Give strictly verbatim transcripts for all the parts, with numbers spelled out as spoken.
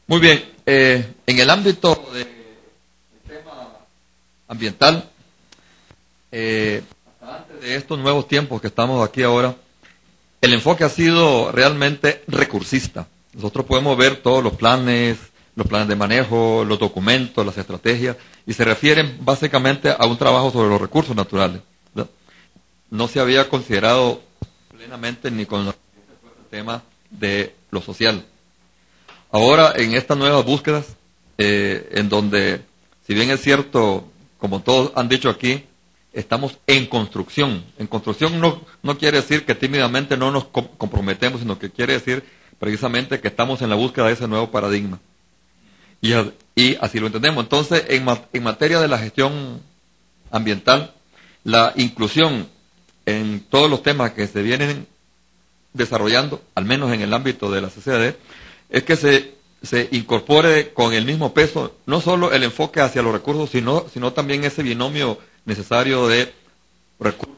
Muy bien, eh, en el ámbito de, del tema ambiental, eh, hasta antes de estos nuevos tiempos que estamos aquí ahora, el enfoque ha sido realmente recursista. Nosotros podemos ver todos los planes, los planes de manejo, los documentos, las estrategias, y se refieren básicamente a un trabajo sobre los recursos naturales, ¿verdad? No se había considerado plenamente ni con el tema de lo social. Ahora, en estas nuevas búsquedas, eh, en donde, si bien es cierto, como todos han dicho aquí, estamos en construcción. En construcción no, no quiere decir que tímidamente no nos com comprometemos, sino que quiere decir precisamente que estamos en la búsqueda de ese nuevo paradigma. Y, y así lo entendemos. Entonces, en, ma en materia de la gestión ambiental, la inclusión en todos los temas que se vienen desarrollando, al menos en el ámbito de la C C A D, es que se, se incorpore con el mismo peso, no solo el enfoque hacia los recursos, sino, sino también ese binomio necesario de recursos.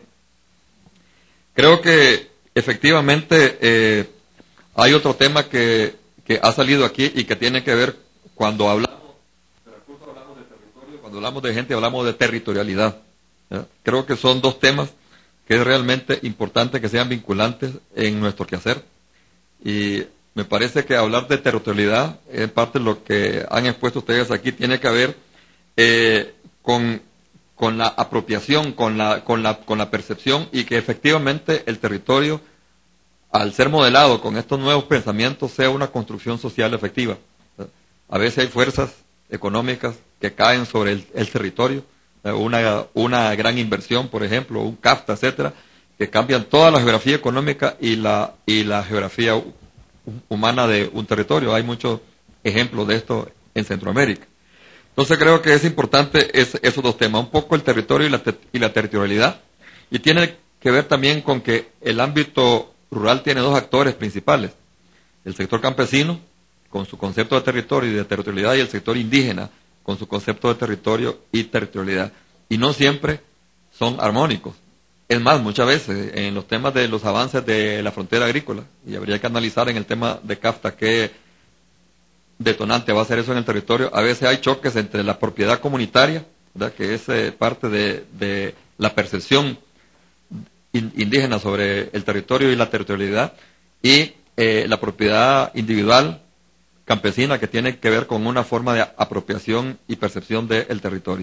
Creo que efectivamente eh, hay otro tema que, que ha salido aquí y que tiene que ver cuando hablamos de recursos, hablamos de territorio, cuando hablamos de gente, hablamos de territorialidad, ¿ya? Creo que son dos temas que es realmente importante que sean vinculantes en nuestro quehacer. Y me parece que hablar de territorialidad, en parte de lo que han expuesto ustedes aquí, tiene que ver eh, con, con la apropiación, con la, con, la, con la percepción, y que efectivamente el territorio, al ser modelado con estos nuevos pensamientos, sea una construcción social efectiva. A veces hay fuerzas económicas que caen sobre el, el territorio, una, una gran inversión, por ejemplo, un CAFTA, etcétera, que cambian toda la geografía económica y la, y la geografía humana de un territorio. Hay muchos ejemplos de esto en Centroamérica. Entonces creo que es importante es, esos dos temas, un poco el territorio y la, te, y la territorialidad, y tiene que ver también con que el ámbito rural tiene dos actores principales: el sector campesino, con su concepto de territorio y de territorialidad, y el sector indígena, con su concepto de territorio y territorialidad. Y no siempre son armónicos. Es más, muchas veces en los temas de los avances de la frontera agrícola, y habría que analizar en el tema de CAFTA qué detonante va a ser eso en el territorio, a veces hay choques entre la propiedad comunitaria, ¿verdad?, que es eh, parte de, de la percepción in, indígena sobre el territorio y la territorialidad, y eh, la propiedad individual campesina, que tiene que ver con una forma de apropiación y percepción del territorio.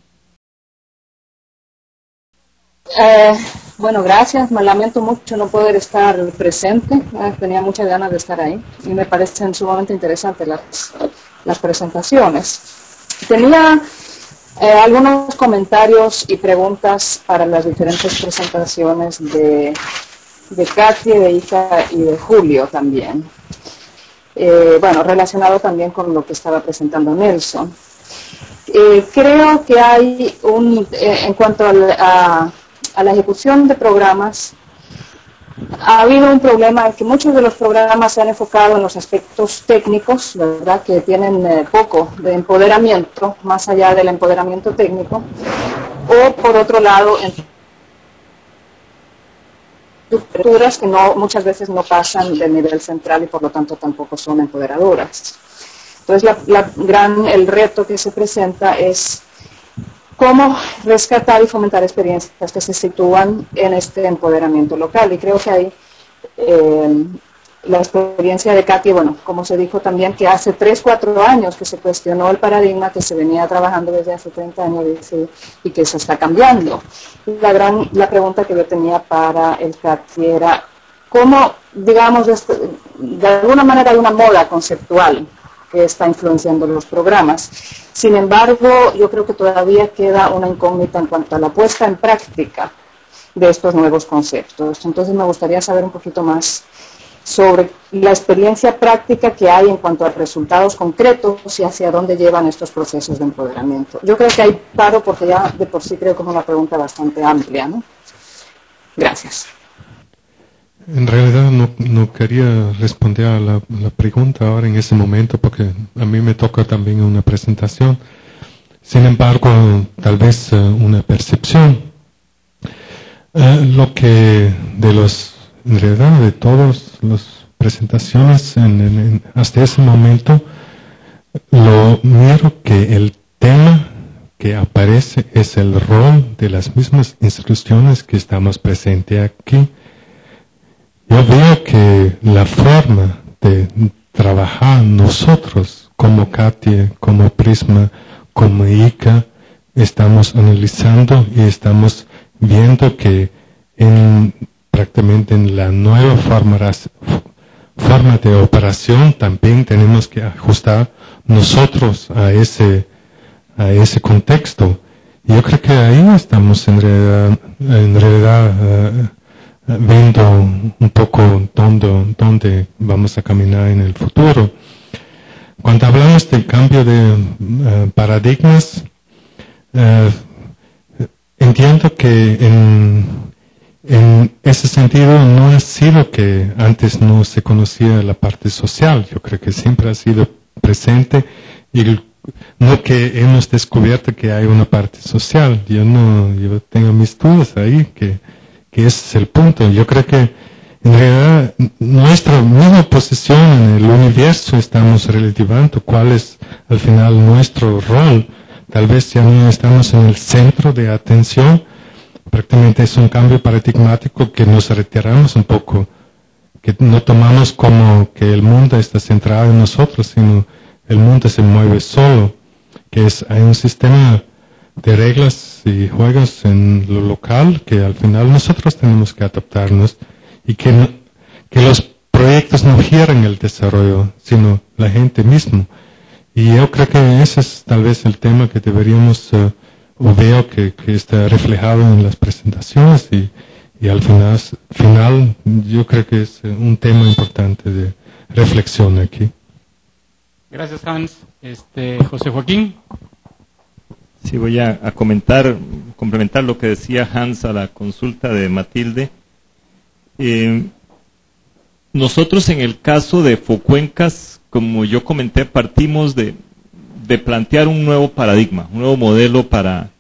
Eh, bueno, gracias. Me lamento mucho no poder estar presente. Eh, tenía muchas ganas de estar ahí y me parecen sumamente interesantes las, las presentaciones. Tenía eh, algunos comentarios y preguntas para las diferentes presentaciones de, de Katy, de Ica y de Julio también. Eh, bueno, relacionado también con lo que estaba presentando Nelson. Eh, creo que hay un, eh, en cuanto a, a, a la ejecución de programas, ha habido un problema en que muchos de los programas se han enfocado en los aspectos técnicos, ¿verdad?, que tienen eh, poco de empoderamiento, más allá del empoderamiento técnico, o por otro lado, en estructuras que no, muchas veces no pasan del nivel central y por lo tanto tampoco son empoderadoras. Entonces la, la gran, el reto que se presenta es cómo rescatar y fomentar experiencias que se sitúan en este empoderamiento local, y creo que hay eh, la experiencia de Katy, bueno, como se dijo también, que hace tres, cuatro años que se cuestionó el paradigma que se venía trabajando desde hace treinta años y, se, y que se está cambiando. La gran, la pregunta que yo tenía para el Katy era, ¿cómo, digamos, de, de alguna manera hay una moda conceptual que está influenciando los programas? Sin embargo, yo creo que todavía queda una incógnita en cuanto a la puesta en práctica de estos nuevos conceptos. Entonces me gustaría saber un poquito más sobre la experiencia práctica que hay en cuanto a resultados concretos y hacia dónde llevan estos procesos de empoderamiento. Yo creo que ahí paro porque ya de por sí creo que es una pregunta bastante amplia, ¿no? Gracias. En realidad no, no quería responder a la, la pregunta ahora en ese momento porque a mí me toca también una presentación. Sin embargo, tal vez uh, una percepción. Uh, lo que de los, en realidad de todos los presentaciones en, en, en, hasta ese momento, lo miro que el tema que aparece es el rol de las mismas instituciones que estamos presentes aquí. Yo veo que la forma de trabajar nosotros como CATIE, como Prisma, como I C A, estamos analizando y estamos viendo que en, prácticamente en la nueva forma, forma de operación también tenemos que ajustar nosotros a ese, a ese contexto. Y yo creo que ahí estamos en realidad, en realidad uh, viendo un poco dónde, dónde vamos a caminar en el futuro. Cuando hablamos del cambio de uh, paradigmas, uh, entiendo que en, en ese sentido no ha sido que antes no se conocía la parte social. Yo creo que siempre ha sido presente y no que hemos descubierto que hay una parte social. Yo no, yo tengo mis dudas ahí que, que ese es el punto. Yo creo que en realidad nuestra misma posición en el universo estamos relativando cuál es al final nuestro rol. Tal vez ya no estamos en el centro de atención. Prácticamente es un cambio paradigmático que nos retiramos un poco, que no tomamos como que el mundo está centrado en nosotros, sino el mundo se mueve solo, que es hay un sistema de reglas y juegos en lo local que al final nosotros tenemos que adaptarnos y que, no, que los proyectos no giran el desarrollo, sino la gente misma. Y yo creo que ese es tal vez el tema que deberíamos, uh, o veo que, que está reflejado en las presentaciones y, y al final, final yo creo que es un tema importante de reflexión aquí. Gracias, Hans. Este, José Joaquín. Sí, voy a, a comentar, complementar lo que decía Hans a la consulta de Matilde. Eh, nosotros en el caso de Focuencas, como yo comenté, partimos de, de plantear un nuevo paradigma, un nuevo modelo para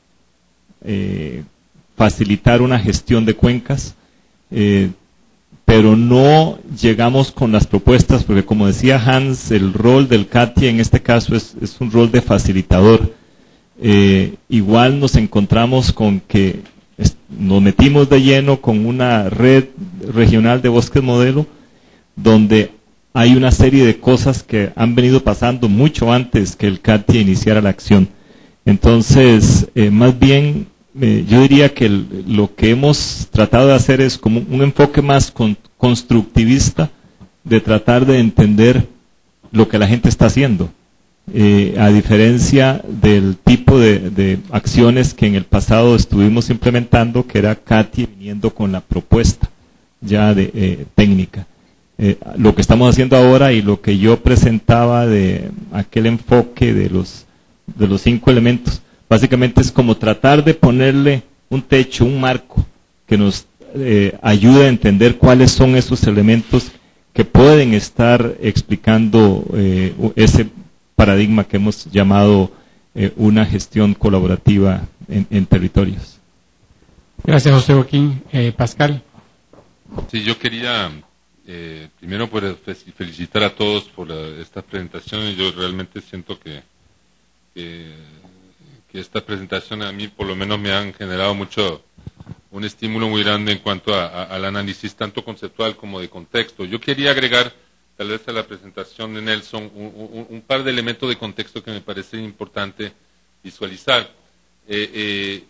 eh, facilitar una gestión de cuencas, eh, pero no llegamos con las propuestas, porque como decía Hans, el rol del CATIE en este caso es, es un rol de facilitador. Eh, igual nos encontramos con que nos metimos de lleno con una red regional de bosques modelo, donde hay una serie de cosas que han venido pasando mucho antes que el CATIE iniciara la acción. Entonces, eh, más bien, eh, yo diría que el, lo que hemos tratado de hacer es como un enfoque más con, constructivista de tratar de entender lo que la gente está haciendo. Eh, a diferencia del tipo de, de acciones que en el pasado estuvimos implementando, que era CATIE viniendo con la propuesta ya de eh, técnica. Eh, lo que estamos haciendo ahora y lo que yo presentaba de aquel enfoque de los, de los cinco elementos, básicamente es como tratar de ponerle un techo, un marco, que nos eh, ayude a entender cuáles son esos elementos que pueden estar explicando eh, ese paradigma que hemos llamado eh, una gestión colaborativa en, en territorios. Gracias, José Joaquín. Eh, Pascal. Sí, yo quería eh, primero pues, felicitar a todos por la, estas presentaciones. Yo realmente siento que, que, que estas presentaciones a mí por lo menos me han generado mucho, un estímulo muy grande en cuanto a, a, al análisis tanto conceptual como de contexto. Yo quería agregar tal vez a la presentación de Nelson, un, un, un par de elementos de contexto que me parece importante visualizar. Eh, eh,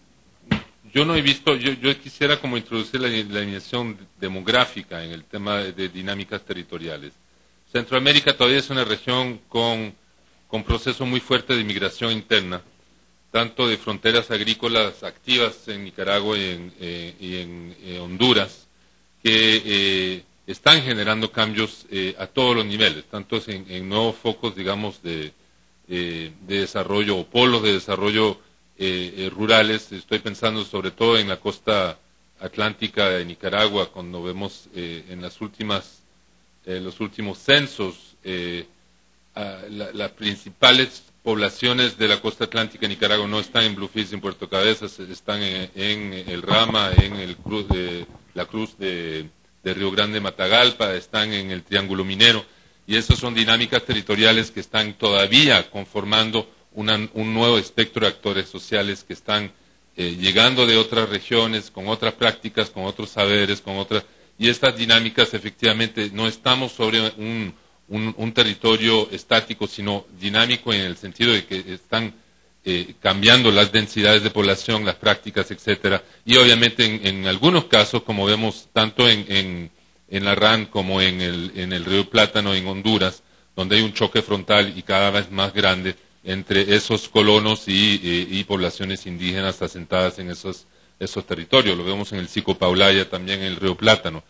yo no he visto, yo, yo quisiera como introducir la, la dimensión demográfica en el tema de, de dinámicas territoriales. Centroamérica todavía es una región con, con proceso muy fuerte de inmigración interna, tanto de fronteras agrícolas activas en Nicaragua y en, eh, y en eh, Honduras, que eh, están generando cambios eh, a todos los niveles, tanto en, en nuevos focos, digamos, de, eh, de desarrollo o polos de desarrollo eh, eh, rurales. Estoy pensando sobre todo en la costa atlántica de Nicaragua, cuando vemos eh, en las últimas, eh, los últimos censos, eh, la, las principales poblaciones de la costa atlántica de Nicaragua no están en Bluefields y en Puerto Cabezas, están en, en el Rama, en el cruz de, la cruz de de Río Grande, Matagalpa, están en el Triángulo Minero, y esas son dinámicas territoriales que están todavía conformando una, un nuevo espectro de actores sociales que están eh, llegando de otras regiones, con otras prácticas, con otros saberes, con otras, y estas dinámicas efectivamente no estamos sobre un, un, un territorio estático, sino dinámico en el sentido de que están eh, cambiando las densidades de población, las prácticas, etcétera, y obviamente en, en algunos casos, como vemos tanto en, en, en la R A N como en el, en el Río Plátano, en Honduras, donde hay un choque frontal y cada vez más grande entre esos colonos y, y, y poblaciones indígenas asentadas en esos, esos territorios. Lo vemos en el Sico Paulaya, también en el Río Plátano.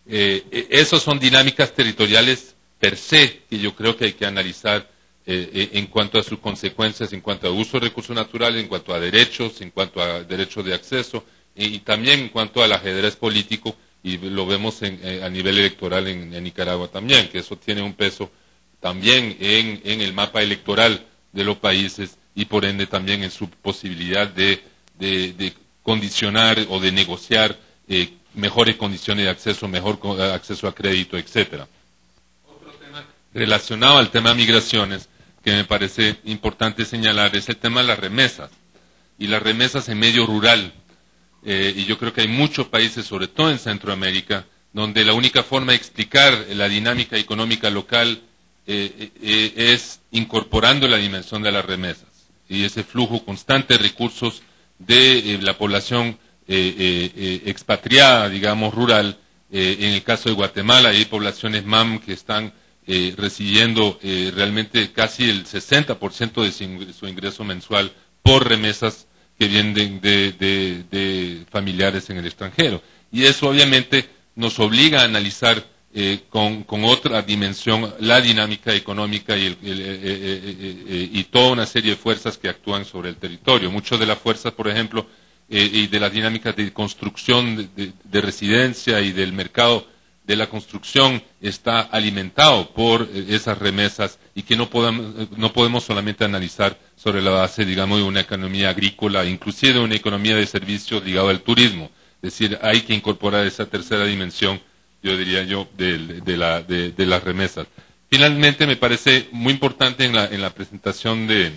Eh, esas son dinámicas territoriales per se que yo creo que hay que analizar eh, eh, en cuanto a sus consecuencias, en cuanto a uso de recursos naturales, en cuanto a derechos, en cuanto a derechos de acceso y, y también en cuanto al ajedrez político, y lo vemos en, eh, a nivel electoral en, en Nicaragua también, que eso tiene un peso también en, en el mapa electoral de los países y por ende también en su posibilidad de, de, de condicionar o de negociar eh, mejores condiciones de acceso, mejor acceso a crédito, etcétera. Otro tema relacionado al tema de migraciones que me parece importante señalar es el tema de las remesas y las remesas en medio rural. Eh, y yo creo que hay muchos países, sobre todo en Centroamérica, donde la única forma de explicar la dinámica económica local Eh, eh, es incorporando la dimensión de las remesas y ese flujo constante de recursos de eh, la población eh, eh, eh, expatriada, digamos, rural. Eh, en el caso de Guatemala hay poblaciones M A M que están eh, recibiendo eh, realmente casi el sesenta por ciento de su ingreso mensual por remesas que vienen de, de, de familiares en el extranjero. Y eso obviamente nos obliga a analizar Eh, con, con otra dimensión la dinámica económica y, el, el, eh, eh, eh, y toda una serie de fuerzas que actúan sobre el territorio. Muchas de las fuerzas, por ejemplo, eh, y de las dinámicas de construcción de, de, de residencia y del mercado de la construcción está alimentado por eh, esas remesas y que no podemos, no podemos solamente analizar sobre la base, digamos, de una economía agrícola, inclusive de una economía de servicios ligada al turismo. Es decir, hay que incorporar esa tercera dimensión, yo diría yo, de, de, la, de, de las remesas. Finalmente, me parece muy importante en la, en la presentación de,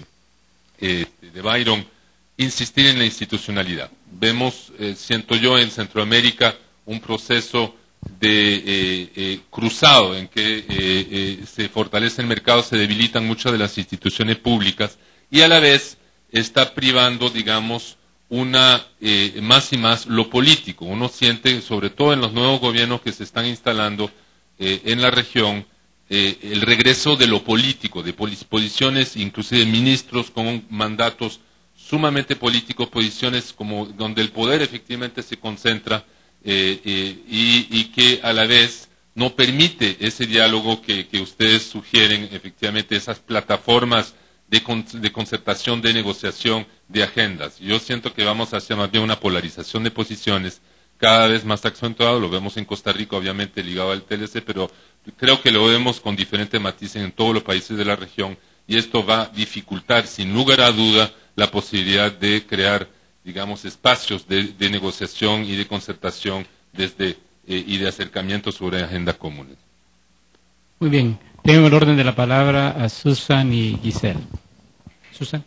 eh, de Byron insistir en la institucionalidad. Vemos, eh, siento yo, en Centroamérica un proceso de eh, eh, cruzado en que eh, eh, se fortalece el mercado, se debilitan muchas de las instituciones públicas y a la vez está privando, digamos, una eh, más y más lo político. Uno siente, sobre todo en los nuevos gobiernos que se están instalando eh, en la región, eh, el regreso de lo político, de posiciones, inclusive ministros con mandatos sumamente políticos, posiciones como donde el poder efectivamente se concentra eh, eh, y, y que a la vez no permite ese diálogo que, que ustedes sugieren, efectivamente esas plataformas de, con, de concertación, de negociación, de agendas. Yo siento que vamos hacia más bien una polarización de posiciones cada vez más acentuado. Lo vemos en Costa Rica, obviamente ligado al T L C, pero creo que lo vemos con diferentes matices en todos los países de la región y esto va a dificultar, sin lugar a duda, la posibilidad de crear, digamos, espacios de, de negociación y de concertación desde eh, y de acercamiento sobre agendas comunes. Muy bien. Tengo el orden de la palabra a Susan y Giselle. Susan.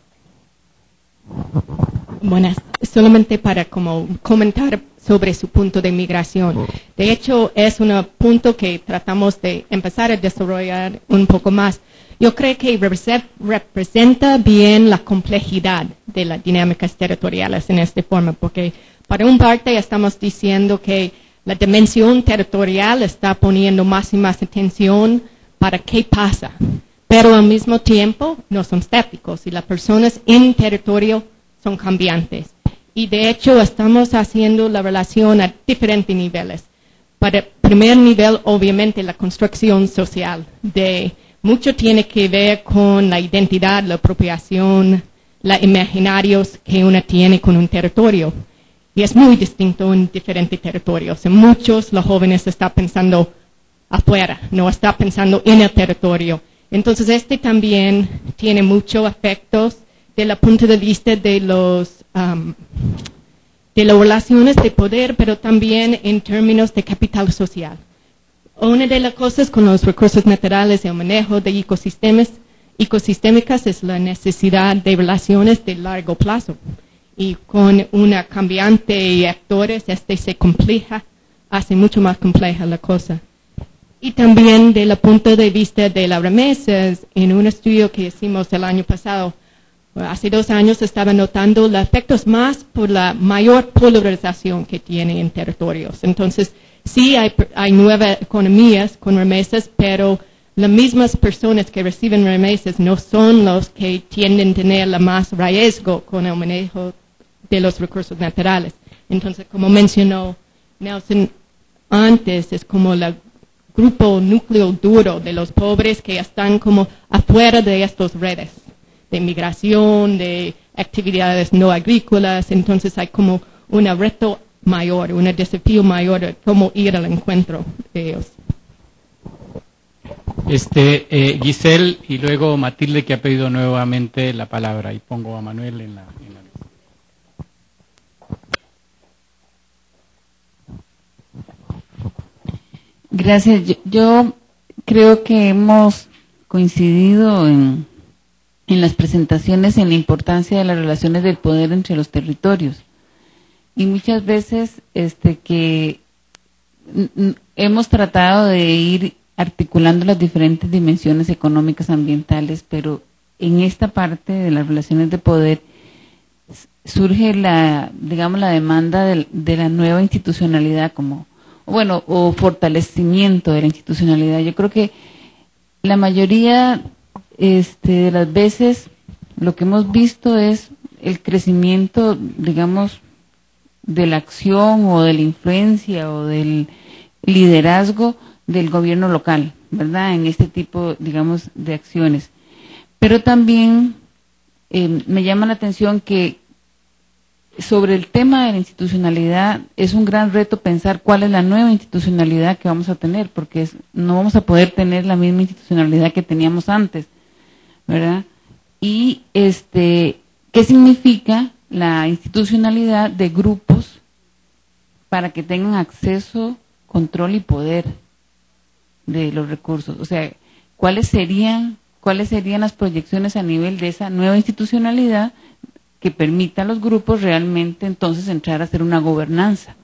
Buenas. Solamente para como comentar sobre su punto de migración. De hecho, es un punto que tratamos de empezar a desarrollar un poco más. Yo creo que representa bien la complejidad de las dinámicas territoriales en esta forma, porque para un parte estamos diciendo que la dimensión territorial está poniendo más y más atención para qué pasa, pero al mismo tiempo no son estáticos y las personas en territorio son cambiantes. Y de hecho estamos haciendo la relación a diferentes niveles. Para el primer nivel, obviamente, la construcción social. De mucho tiene que ver con la identidad, la apropiación, los imaginarios que uno tiene con un territorio. Y es muy distinto en diferentes territorios. En muchos, los jóvenes están pensando afuera, no está pensando en el territorio. Entonces, este también tiene muchos efectos desde el punto de vista de los um, de las relaciones de poder, pero también en términos de capital social. una de las cosas con los recursos naturales y el manejo de ecosistemas ecosistémicas es la necesidad de relaciones de largo plazo. Y con una cambiante de actores, este se compleja, hace mucho más compleja la cosa. Y también desde el punto de vista de las remesas, en un estudio que hicimos el año pasado, hace dos años estaba notando los efectos más por la mayor polarización que tiene en territorios. Entonces, sí hay, hay nuevas economías con remesas, pero las mismas personas que reciben remesas no son los que tienden a tener la más riesgo con el manejo de los recursos naturales. Entonces, como mencionó Nelson antes, es como el grupo núcleo duro de los pobres que están como afuera de estas redes de migración, de actividades no agrícolas. Entonces hay como un reto mayor, un desafío mayor de cómo ir al encuentro de ellos. Este, eh, Giselle y luego Matilde, que ha pedido nuevamente la palabra, y pongo a Manuel en la, en la lista. Gracias. Yo, yo creo que hemos coincidido en, en las presentaciones en la importancia de las relaciones del poder entre los territorios. Y muchas veces este que n- hemos tratado de ir articulando las diferentes dimensiones económicas, ambientales, pero en esta parte de las relaciones de poder surge la, digamos, la demanda de, de la nueva institucionalidad como bueno, o fortalecimiento de la institucionalidad. Yo creo que la mayoría este, de las veces lo que hemos visto es el crecimiento, digamos, de la acción o de la influencia o del liderazgo del gobierno local, ¿verdad? En este tipo, digamos, de acciones. Pero también eh, me llama la atención que sobre el tema de la institucionalidad es un gran reto pensar cuál es la nueva institucionalidad que vamos a tener, porque es, no vamos a poder tener la misma institucionalidad que teníamos antes, ¿verdad? Y este, ¿qué significa la institucionalidad de grupos para que tengan acceso, control y poder de los recursos? O sea, ¿cuáles serían, cuáles serían las proyecciones a nivel de esa nueva institucionalidad que permita a los grupos realmente entonces entrar a hacer una gobernanza?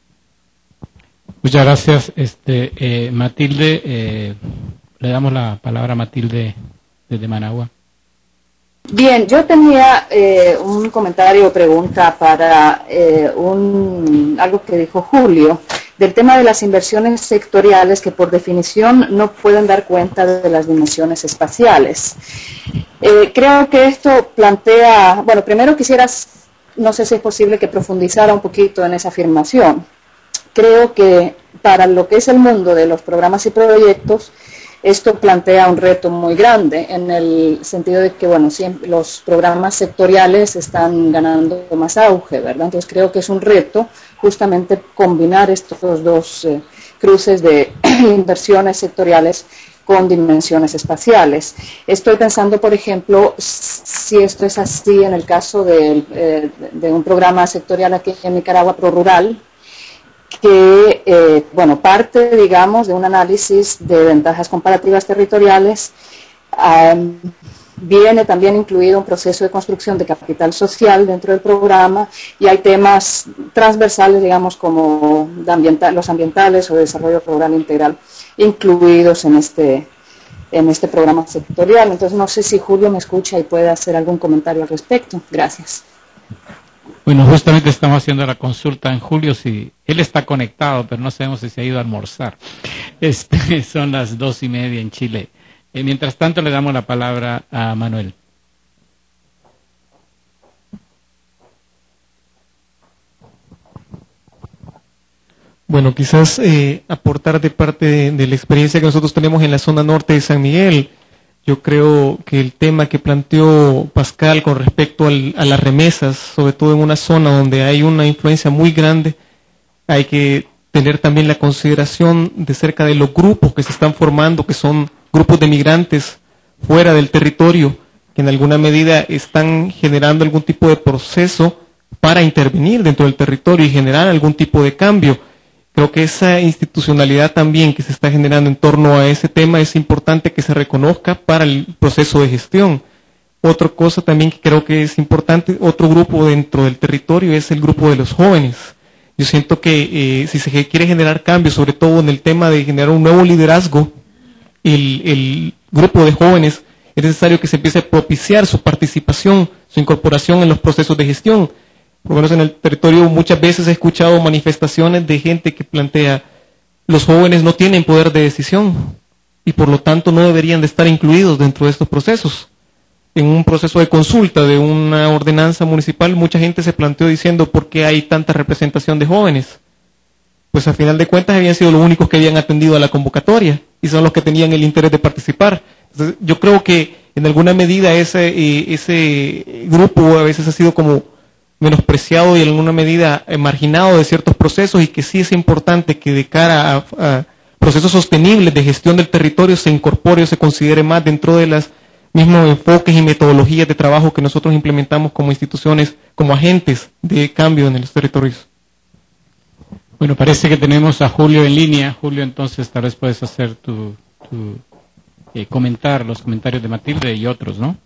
Muchas gracias, este, eh, Matilde. Eh, le damos la palabra a Matilde desde Managua. Bien, yo tenía eh, un comentario o pregunta para eh, un, algo que dijo Julio, del tema de las inversiones sectoriales que por definición no pueden dar cuenta de las dimensiones espaciales. Eh, creo que esto plantea, bueno, primero quisiera, no sé si es posible que profundizara un poquito en esa afirmación. Creo que para lo que es el mundo de los programas y proyectos, esto plantea un reto muy grande en el sentido de que, bueno, siempre los programas sectoriales están ganando más auge, ¿verdad? Entonces creo que es un reto justamente combinar estos dos eh, cruces de inversiones sectoriales con dimensiones espaciales. Estoy pensando, por ejemplo, si esto es así en el caso de, eh, de un programa sectorial aquí en Nicaragua, ProRural, que, eh, bueno, parte, digamos, de un análisis de ventajas comparativas territoriales, um, viene también incluido un proceso de construcción de capital social dentro del programa y hay temas transversales, digamos, como de ambiental, los ambientales o de desarrollo rural integral incluidos en este, en este programa sectorial. Entonces, no sé si Julio me escucha y puede hacer algún comentario al respecto. Gracias. Bueno, justamente estamos haciendo la consulta en Julio, si él está conectado, pero no sabemos si se ha ido a almorzar. Este, son las dos y media en Chile. Eh, mientras tanto, le damos la palabra a Manuel. Bueno, quizás eh, aportar de parte de, de la experiencia que nosotros tenemos en la zona norte de San Miguel. Yo creo que el tema que planteó Pascal con respecto al, a las remesas, sobre todo en una zona donde hay una influencia muy grande, hay que tener también la consideración de cerca de los grupos que se están formando, que son grupos de migrantes fuera del territorio, que en alguna medida están generando algún tipo de proceso para intervenir dentro del territorio y generar algún tipo de cambio. Creo que esa institucionalidad también que se está generando en torno a ese tema es importante que se reconozca para el proceso de gestión. Otra cosa también que creo que es importante, otro grupo dentro del territorio es el grupo de los jóvenes. Yo siento que eh, si se quiere generar cambios, sobre todo en el tema de generar un nuevo liderazgo, el, el grupo de jóvenes es necesario que se empiece a propiciar su participación, su incorporación en los procesos de gestión. Por lo menos en el territorio muchas veces he escuchado manifestaciones de gente que plantea los jóvenes no tienen poder de decisión y por lo tanto no deberían de estar incluidos dentro de estos procesos. En un proceso de consulta de una ordenanza municipal, mucha gente se planteó diciendo ¿por qué hay tanta representación de jóvenes? Pues a final de cuentas habían sido los únicos que habían atendido a la convocatoria y son los que tenían el interés de participar. Entonces, yo creo que en alguna medida ese, eh, ese grupo a veces ha sido como menospreciado y en alguna medida eh, marginado de ciertos procesos y que sí es importante que de cara a, a procesos sostenibles de gestión del territorio se incorpore o se considere más dentro de los mismos enfoques y metodologías de trabajo que nosotros implementamos como instituciones, como agentes de cambio en los territorios. Bueno, parece que tenemos a Julio en línea. Julio, entonces tal vez puedes hacer tu, tu eh, comentar los comentarios de Matilde y otros, ¿no?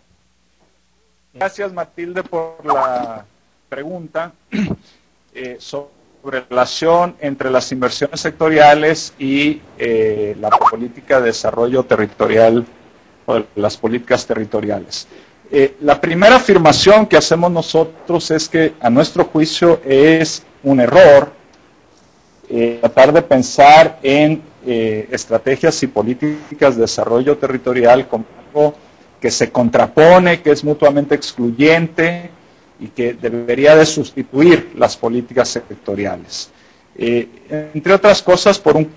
Gracias, Matilde, por la pregunta eh, sobre la relación entre las inversiones sectoriales y eh, la política de desarrollo territorial o las políticas territoriales. Eh, la primera afirmación que hacemos nosotros es que, a nuestro juicio, es un error eh, tratar de pensar en eh, estrategias y políticas de desarrollo territorial como algo que se contrapone, que es mutuamente excluyente y que debería de sustituir las políticas sectoriales. Eh, entre otras cosas, por un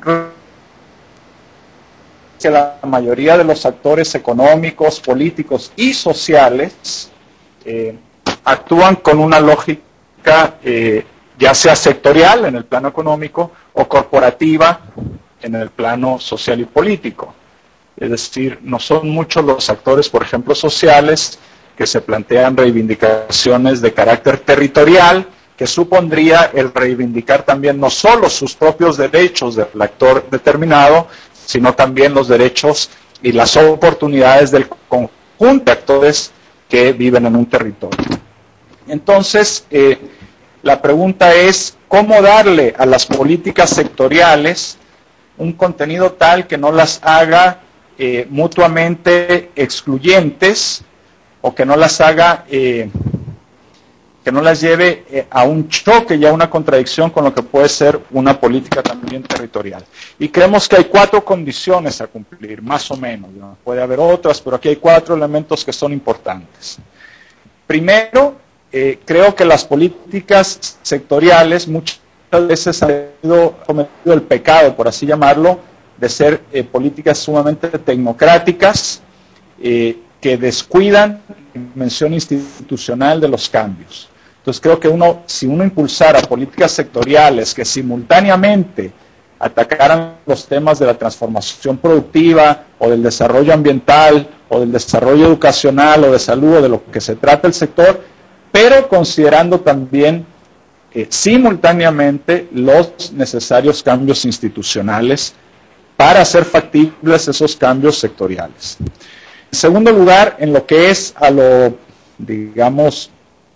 que la mayoría de los actores económicos, políticos y sociales eh, actúan con una lógica eh, ya sea sectorial en el plano económico o corporativa en el plano social y político. Es decir, no son muchos los actores, por ejemplo, sociales, que se plantean reivindicaciones de carácter territorial, que supondría el reivindicar también no solo sus propios derechos del actor determinado, sino también los derechos y las oportunidades del conjunto de actores que viven en un territorio. Entonces, eh, la pregunta es, ¿cómo darle a las políticas sectoriales un contenido tal que no las haga Eh, mutuamente excluyentes o que no las haga, eh, que no las lleve eh, a un choque y a una contradicción con lo que puede ser una política también territorial? Y creemos que hay cuatro condiciones a cumplir, más o menos, ¿no? Puede haber otras, pero aquí hay cuatro elementos que son importantes. Primero, eh, creo que las políticas sectoriales muchas veces han cometido el pecado, por así llamarlo, de ser eh, políticas sumamente tecnocráticas eh, que descuidan la dimensión institucional de los cambios. Entonces creo que uno, si uno impulsara políticas sectoriales que simultáneamente atacaran los temas de la transformación productiva o del desarrollo ambiental o del desarrollo educacional o de salud o de lo que se trata el sector, pero considerando también eh, simultáneamente los necesarios cambios institucionales para hacer factibles esos cambios sectoriales. En segundo lugar, en lo que es a lo, digamos,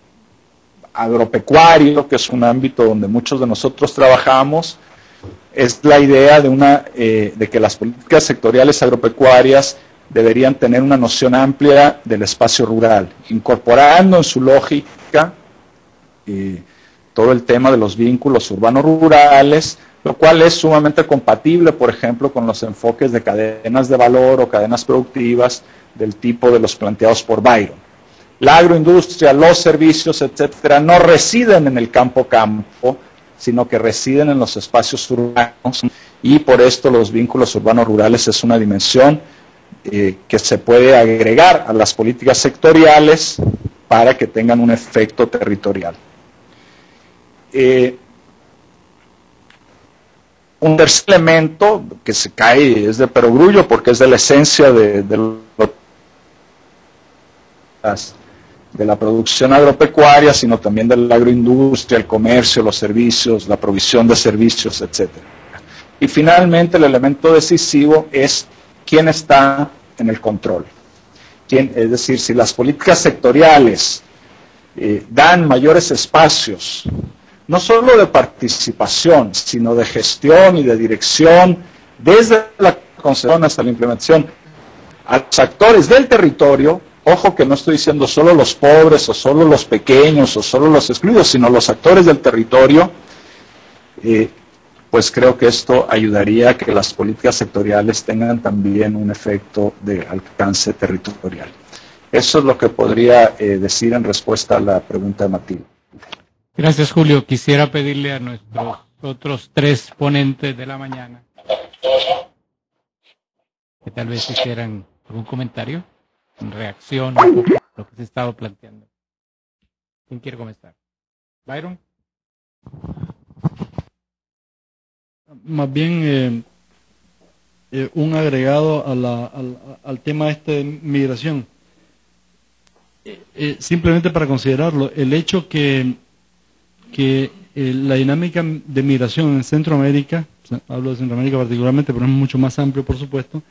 agropecuario, que es un ámbito donde muchos de nosotros trabajamos, es la idea de, una, eh, de que las políticas sectoriales agropecuarias deberían tener una noción amplia del espacio rural, incorporando en su lógica eh, todo el tema de los vínculos urbanos-rurales, lo cual es sumamente compatible, por ejemplo, con los enfoques de cadenas de valor o cadenas productivas del tipo de los planteados por Byron. La agroindustria, los servicios, etcétera, no residen en el campo-campo, sino que residen en los espacios urbanos, y por esto los vínculos urbanos-rurales es una dimensión eh, que se puede agregar a las políticas sectoriales para que tengan un efecto territorial. Eh, Un tercer elemento que se cae es de perogrullo porque es de la esencia de, de las de la producción agropecuaria, sino también de la agroindustria, el comercio, los servicios, la provisión de servicios, etcétera. Y finalmente el elemento decisivo es quién está en el control. ¿Quién? Es decir, si las políticas sectoriales eh, dan mayores espacios, no solo de participación, sino de gestión y de dirección, desde la concesión hasta la implementación, a los actores del territorio. Ojo que no estoy diciendo solo los pobres, o solo los pequeños, o solo los excluidos, sino los actores del territorio, eh, pues creo que esto ayudaría a que las políticas sectoriales tengan también un efecto de alcance territorial. Eso es lo que podría eh, decir en respuesta a la pregunta de Matilde. Gracias, Julio. Quisiera pedirle a nuestros otros tres ponentes de la mañana que tal vez hicieran algún comentario en reacción a lo que se estaba planteando. ¿Quién quiere comenzar? ¿Byron? Más bien eh, eh, un agregado a la, al, al tema este de migración. Eh, eh, simplemente para considerarlo, el hecho que, que eh, la dinámica de migración en Centroamérica, hablo de Centroamérica particularmente, pero es mucho más amplio, por supuesto,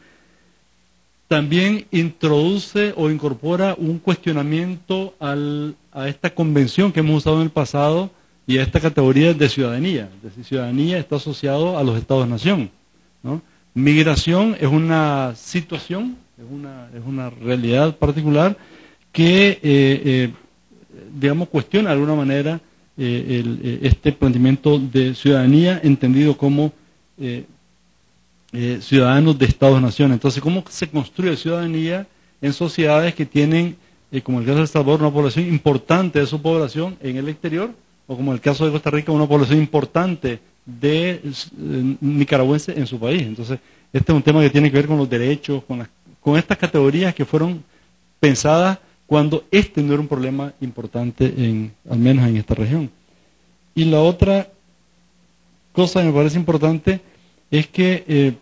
también introduce o incorpora un cuestionamiento al, a esta convención que hemos usado en el pasado y a esta categoría de ciudadanía. Es decir, ciudadanía está asociado a los estados-nación, ¿no? Migración es una situación, es una, es una realidad particular que, eh, eh, digamos, cuestiona de alguna manera eh, el, eh, este planteamiento de ciudadanía entendido como eh, Eh, ciudadanos de Estados-nación. Entonces, ¿cómo se construye ciudadanía en sociedades que tienen, eh, como el caso de El Salvador, una población importante de su población en el exterior, o como el caso de Costa Rica, una población importante de eh, nicaragüenses en su país? Entonces, este es un tema que tiene que ver con los derechos, con, las, con estas categorías que fueron pensadas cuando este no era un problema importante, en, al menos en esta región. Y la otra cosa que me parece importante es que, eh,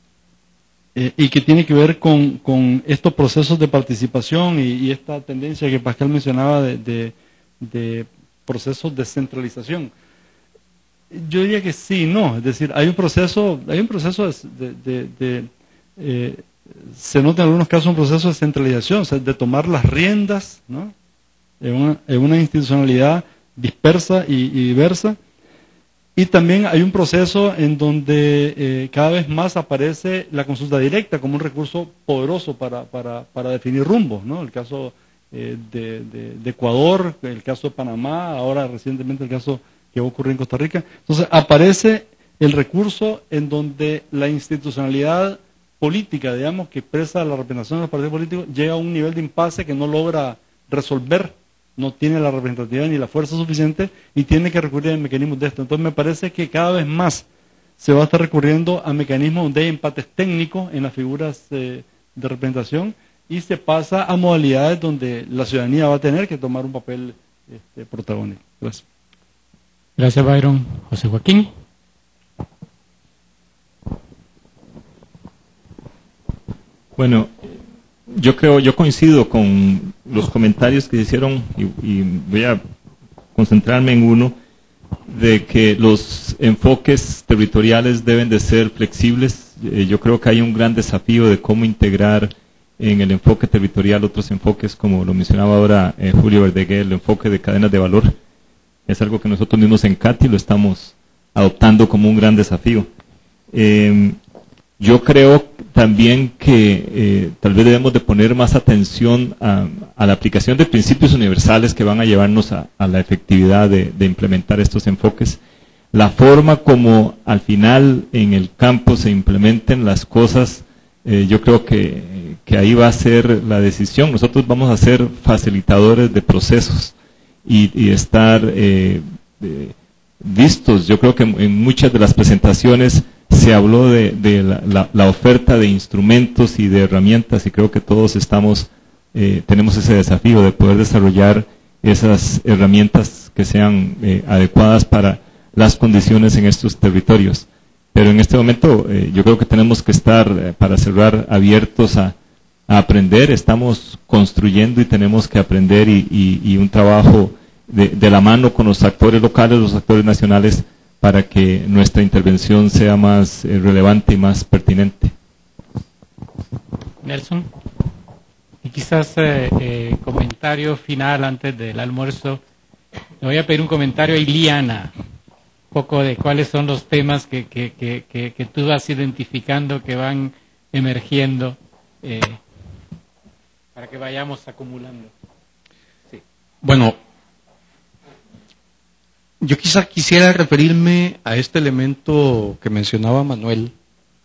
eh, y que tiene que ver con, con estos procesos de participación y, y esta tendencia que Pascal mencionaba de, de, de procesos de centralización. Yo diría que sí, no, es decir, hay un proceso, hay un proceso de, de, de eh, se nota en algunos casos un proceso de centralización, o sea, de tomar las riendas, ¿no?, en una, en una institucionalidad dispersa y, y diversa. Y también hay un proceso en donde eh, cada vez más aparece la consulta directa como un recurso poderoso para, para, para definir rumbos, ¿no? El caso eh, de, de, de Ecuador, el caso de Panamá, ahora recientemente el caso que ocurrió en Costa Rica. Entonces aparece el recurso en donde la institucionalidad política, digamos, que expresa la representación de los partidos políticos, llega a un nivel de impasse que no logra resolver, no tiene la representatividad ni la fuerza suficiente y tiene que recurrir a mecanismos de esto. Entonces me parece que cada vez más se va a estar recurriendo a mecanismos donde hay empates técnicos en las figuras eh, de representación y se pasa a modalidades donde la ciudadanía va a tener que tomar un papel este, protagónico. Gracias. Gracias, Byron. José Joaquín. Bueno, yo creo, yo coincido con los comentarios que se hicieron y, y voy a concentrarme en uno, de que los enfoques territoriales deben de ser flexibles. Eh, yo creo que hay un gran desafío de cómo integrar en el enfoque territorial otros enfoques, como lo mencionaba ahora eh, Julio Verdeguer, el enfoque de cadenas de valor. Es algo que nosotros mismos en CATI lo estamos adoptando como un gran desafío. Eh, yo creo también que eh, tal vez debemos de poner más atención a, a la aplicación de principios universales que van a llevarnos a, a la efectividad de, de implementar estos enfoques. La forma como al final en el campo se implementen las cosas, eh, yo creo que, que ahí va a ser la decisión. Nosotros vamos a ser facilitadores de procesos y, y estar eh, eh, vistos. Yo creo que en, en muchas de las presentaciones se habló de, de la, la, la oferta de instrumentos y de herramientas y creo que todos estamos, eh, tenemos ese desafío de poder desarrollar esas herramientas que sean eh, adecuadas para las condiciones en estos territorios. Pero en este momento eh, yo creo que tenemos que estar, eh, para cerrar, abiertos a, a aprender, estamos construyendo y tenemos que aprender y, y, y un trabajo de, de la mano con los actores locales, los actores nacionales, para que nuestra intervención sea más eh, relevante y más pertinente. Nelson, y quizás eh, eh, comentario final antes del almuerzo. Le voy a pedir un comentario a Iliana, un poco de cuáles son los temas que, que, que, que, que tú vas identificando que van emergiendo, eh, para que vayamos acumulando. Sí. Bueno, yo quizá quisiera referirme a este elemento que mencionaba Manuel,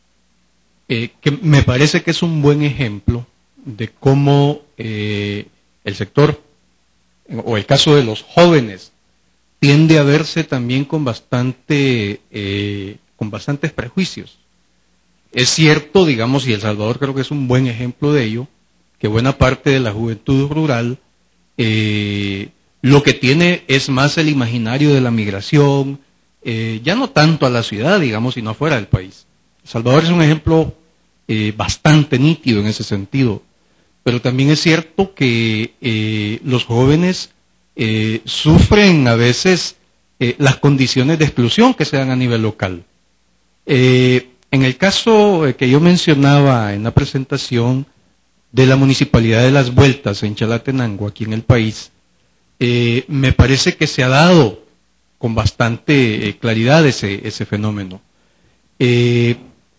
eh, que me parece que es un buen ejemplo de cómo eh, el sector, o el caso de los jóvenes, tiende a verse también con bastante, eh, con bastantes prejuicios. Es cierto, digamos, y El Salvador creo que es un buen ejemplo de ello, que buena parte de la juventud rural eh, lo que tiene es más el imaginario de la migración, eh, ya no tanto a la ciudad, digamos, sino afuera del país. El Salvador es un ejemplo eh, bastante nítido en ese sentido, pero también es cierto que eh, los jóvenes eh, sufren a veces eh, las condiciones de exclusión que se dan a nivel local. Eh, en el caso que yo mencionaba en la presentación de la Municipalidad de Las Vueltas en Chalatenango, aquí en el país, eh, me parece que se ha dado con bastante eh, claridad ese, ese fenómeno. Eh,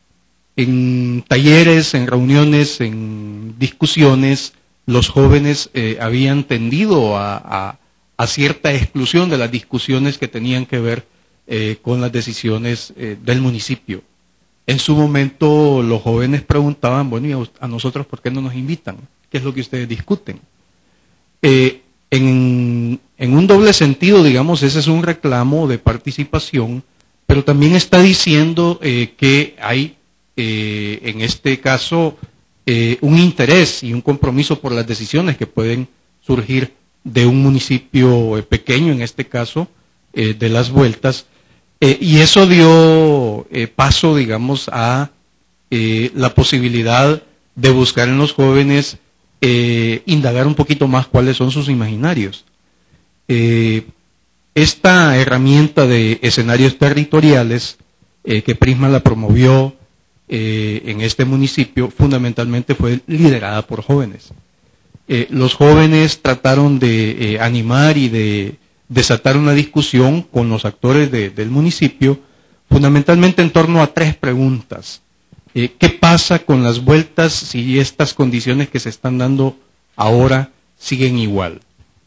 en talleres, en reuniones, en discusiones, los jóvenes eh, habían tendido a, a, a cierta exclusión de las discusiones que tenían que ver eh, con las decisiones eh, del municipio. En su momento los jóvenes preguntaban, bueno, ¿y a, a nosotros por qué no nos invitan? ¿Qué es lo que ustedes discuten? Eh, en, en un doble sentido, digamos, ese es un reclamo de participación, pero también está diciendo eh, que hay, eh, en este caso, eh, un interés y un compromiso por las decisiones que pueden surgir de un municipio eh, pequeño, en este caso, eh, de Las Vueltas, eh, y eso dio eh, paso, digamos, a eh, la posibilidad de buscar en los jóvenes eh, indagar un poquito más cuáles son sus imaginarios. Eh, esta herramienta de escenarios territoriales eh, que Prisma la promovió eh, en este municipio fundamentalmente fue liderada por jóvenes. Eh, los jóvenes trataron de eh, animar y de desatar una discusión con los actores de, del municipio, fundamentalmente en torno a tres preguntas. Eh, ¿Qué pasa con Las Vueltas si estas condiciones que se están dando ahora siguen igual?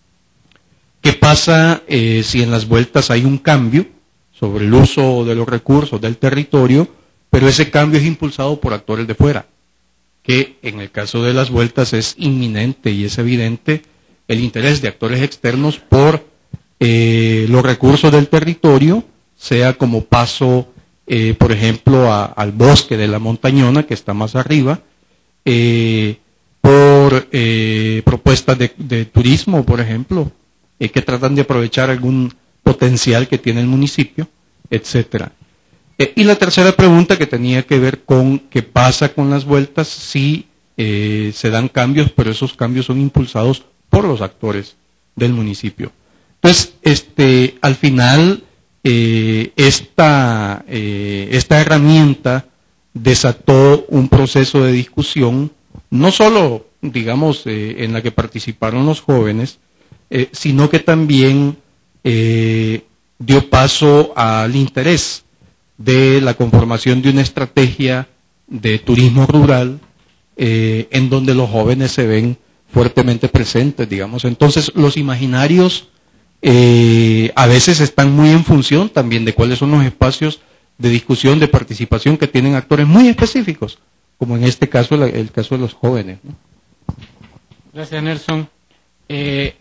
¿Qué pasa eh, si en Las Vueltas hay un cambio sobre el uso de los recursos del territorio, pero ese cambio es impulsado por actores de fuera? Que en el caso de Las Vueltas es inminente y es evidente el interés de actores externos por eh, los recursos del territorio, sea como paso, eh, por ejemplo, a, al bosque de la Montañona, que está más arriba, eh, por eh, propuestas de, de turismo, por ejemplo, eh, que tratan de aprovechar algún potencial que tiene el municipio, etcétera. Eh, y la tercera pregunta que tenía que ver con qué pasa con Las Vueltas si eh, se dan cambios, pero esos cambios son impulsados por los actores del municipio. Entonces, este, al final, eh, esta, eh, esta herramienta desató un proceso de discusión, no solo, digamos, eh, en la que participaron los jóvenes, eh, sino que también eh, dio paso al interés de la conformación de una estrategia de turismo rural eh, en donde los jóvenes se ven fuertemente presentes, digamos. Entonces, los imaginarios eh, a veces están muy en función también de cuáles son los espacios de discusión, de participación que tienen actores muy específicos, como en este caso, el, el caso de los jóvenes, ¿no? Gracias, Nelson. Eh,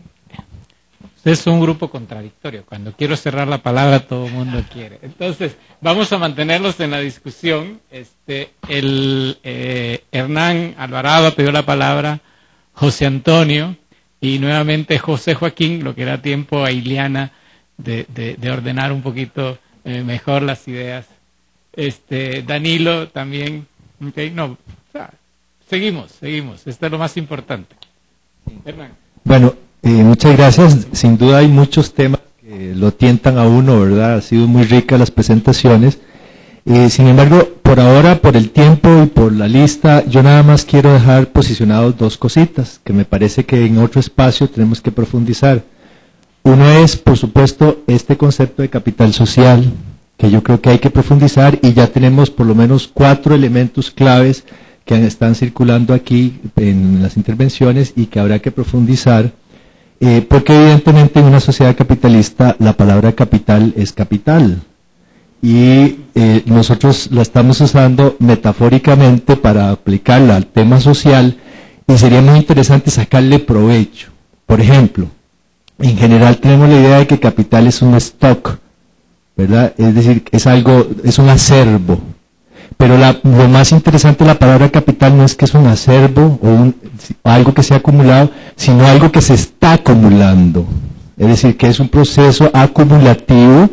Usted es un grupo contradictorio. Cuando quiero cerrar la palabra, todo el mundo quiere. Entonces, vamos a mantenerlos en la discusión. Este, el eh, Hernán Alvarado pidió la palabra, José Antonio, y nuevamente José Joaquín, lo que da tiempo a Iliana de, de, de ordenar un poquito eh, mejor las ideas. Este, Danilo también. Okay, no, o sea, seguimos, seguimos. Esto es lo más importante. Hernán. Bueno, eh, muchas gracias. Sin duda hay muchos temas que lo tientan a uno, ¿verdad? Ha sido muy rica las presentaciones. Eh, sin embargo, por ahora, por el tiempo y por la lista, yo nada más quiero dejar posicionados dos cositas que me parece que en otro espacio tenemos que profundizar. Uno es, por supuesto, este concepto de capital social, que yo creo que hay que profundizar, y ya tenemos por lo menos cuatro elementos claves que están circulando aquí en las intervenciones y que habrá que profundizar, eh, porque evidentemente en una sociedad capitalista la palabra capital es capital, y eh, nosotros la estamos usando metafóricamente para aplicarla al tema social, y sería muy interesante sacarle provecho. Por ejemplo, en general tenemos la idea de que capital es un stock, ¿verdad? Es decir, es algo, es un acervo. Pero la, lo más interesante de la palabra capital no es que es un acervo o un, algo que se ha acumulado, sino algo que se está acumulando. Es decir, que es un proceso acumulativo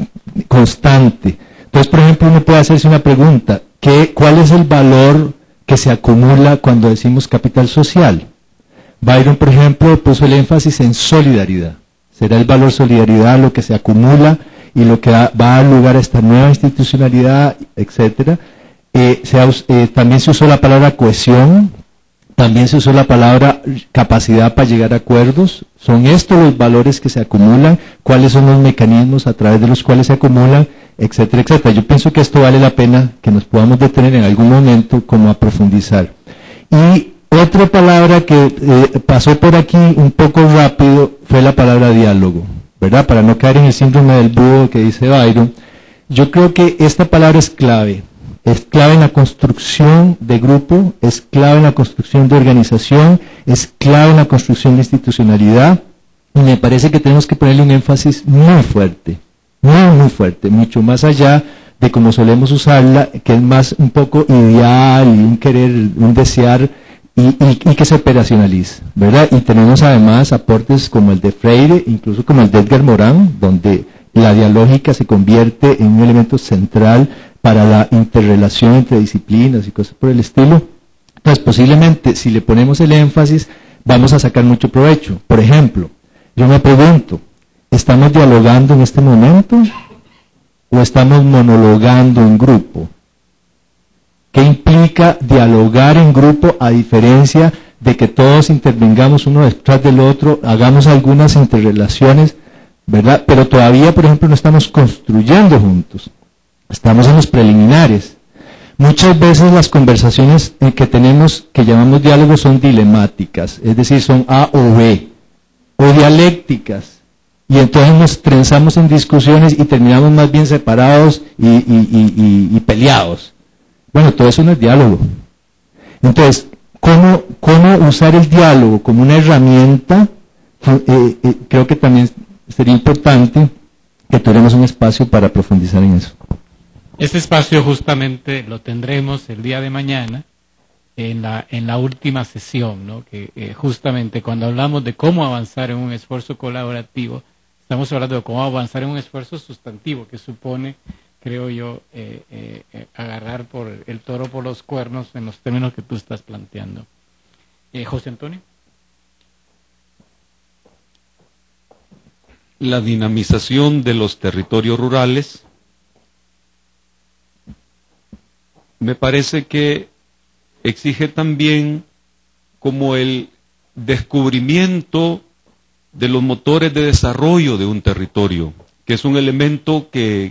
constante. Entonces, por ejemplo, uno puede hacerse una pregunta: ¿qué, ¿cuál es el valor que se acumula cuando decimos capital social? Byron, por ejemplo, puso el énfasis en solidaridad. Será el valor solidaridad lo que se acumula y lo que da, va a dar lugar a esta nueva institucionalidad, etcétera. Eh, se ha, eh, también se usó la palabra cohesión, también se usó la palabra capacidad para llegar a acuerdos. Son estos los valores que se acumulan, cuáles son los mecanismos a través de los cuales se acumulan, etcétera, etcétera. Yo pienso que esto vale la pena que nos podamos detener en algún momento como a profundizar. Y otra palabra que eh, pasó por aquí un poco rápido fue la palabra diálogo, ¿verdad? Para no caer en el síndrome del búho que dice Byron, yo creo que esta palabra es clave. Es clave en la construcción de grupo, es clave en la construcción de organización, es clave en la construcción de institucionalidad, y me parece que tenemos que ponerle un énfasis muy fuerte, muy, muy fuerte, mucho más allá de como solemos usarla, que es más un poco ideal y un querer, un desear, y, y, y que se operacionalice, ¿verdad? Y tenemos además aportes como el de Freire, incluso como el de Edgar Morin, donde la dialógica se convierte en un elemento central para la interrelación entre disciplinas y cosas por el estilo. Entonces, posiblemente, si le ponemos el énfasis, vamos a sacar mucho provecho. Por ejemplo, yo me pregunto, ¿estamos dialogando en este momento o estamos monologando en grupo? ¿Qué implica dialogar en grupo a diferencia de que todos intervengamos uno detrás del otro, hagamos algunas interrelaciones, ¿verdad? Pero todavía, por ejemplo, no estamos construyendo juntos. Estamos en los preliminares. Muchas veces las conversaciones que tenemos, que llamamos diálogos, son dilemáticas, es decir, son A o B, o dialécticas. Y entonces nos trenzamos en discusiones y terminamos más bien separados y, y, y, y, y peleados. Bueno, todo eso no es diálogo. Entonces, ¿cómo, cómo usar el diálogo como una herramienta? Eh, eh, creo que también sería importante que tuviéramos un espacio para profundizar en eso. Este espacio justamente lo tendremos el día de mañana en la en la última sesión, ¿no? Que eh, justamente cuando hablamos de cómo avanzar en un esfuerzo colaborativo, estamos hablando de cómo avanzar en un esfuerzo sustantivo que supone, creo yo, eh, eh, eh, agarrar por el toro por los cuernos en los términos que tú estás planteando. Eh, José Antonio. La dinamización de los territorios rurales me parece que exige también como el descubrimiento de los motores de desarrollo de un territorio, que es un elemento que